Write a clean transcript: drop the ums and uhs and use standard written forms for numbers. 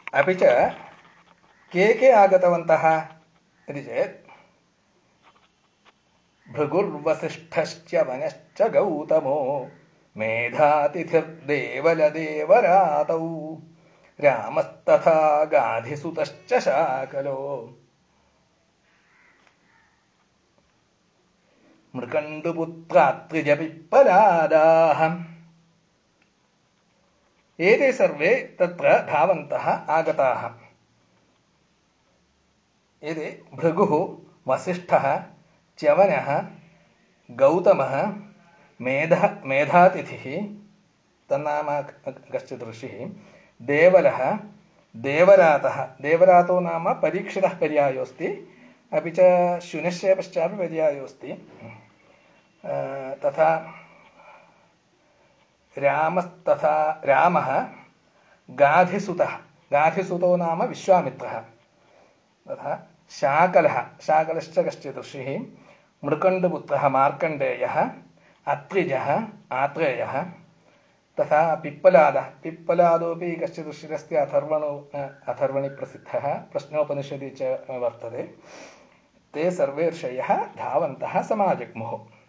अपि च के आगतवन्तः इति चेत् भृगुर्वसिष्ठश्च वनश्च गौतमो मेधातिथिर्देवलदेवरातौ रामस्तथा गाधिसुतश्च शाकलो मृकण्डुपुत्रात्रिजपिप्पलादाः एते सर्वे तत्र धावन्तः आगताः। एते भृगुः, वसिष्ठः, च्यवनः, गौतमः, मेधातिथिः तन्नाम कश्चित् ऋषिः, देवलः, देवरातः। देवरातो नाम परीक्षितः पर्यायोऽस्ति, अपि च शुनस्य पश्चापि पर्यायोऽस्ति। तथा रामः, गाधिसुतः, गाधिसुतो नाम विश्वामित्रः, तथा शाकलश्च कश्चित् ऋषिः, मृकण्डपुत्रः मार्कण्डेयः, अत्रिजः आत्रेयः, तथा पिप्पलादोऽपि कश्चित् ऋषिरस्ति, अथर्वणि प्रसिद्धः, प्रश्नोपनिषदि च वर्तते। ते सर्वे ऋषयः धावन्तः समाजग्मुः।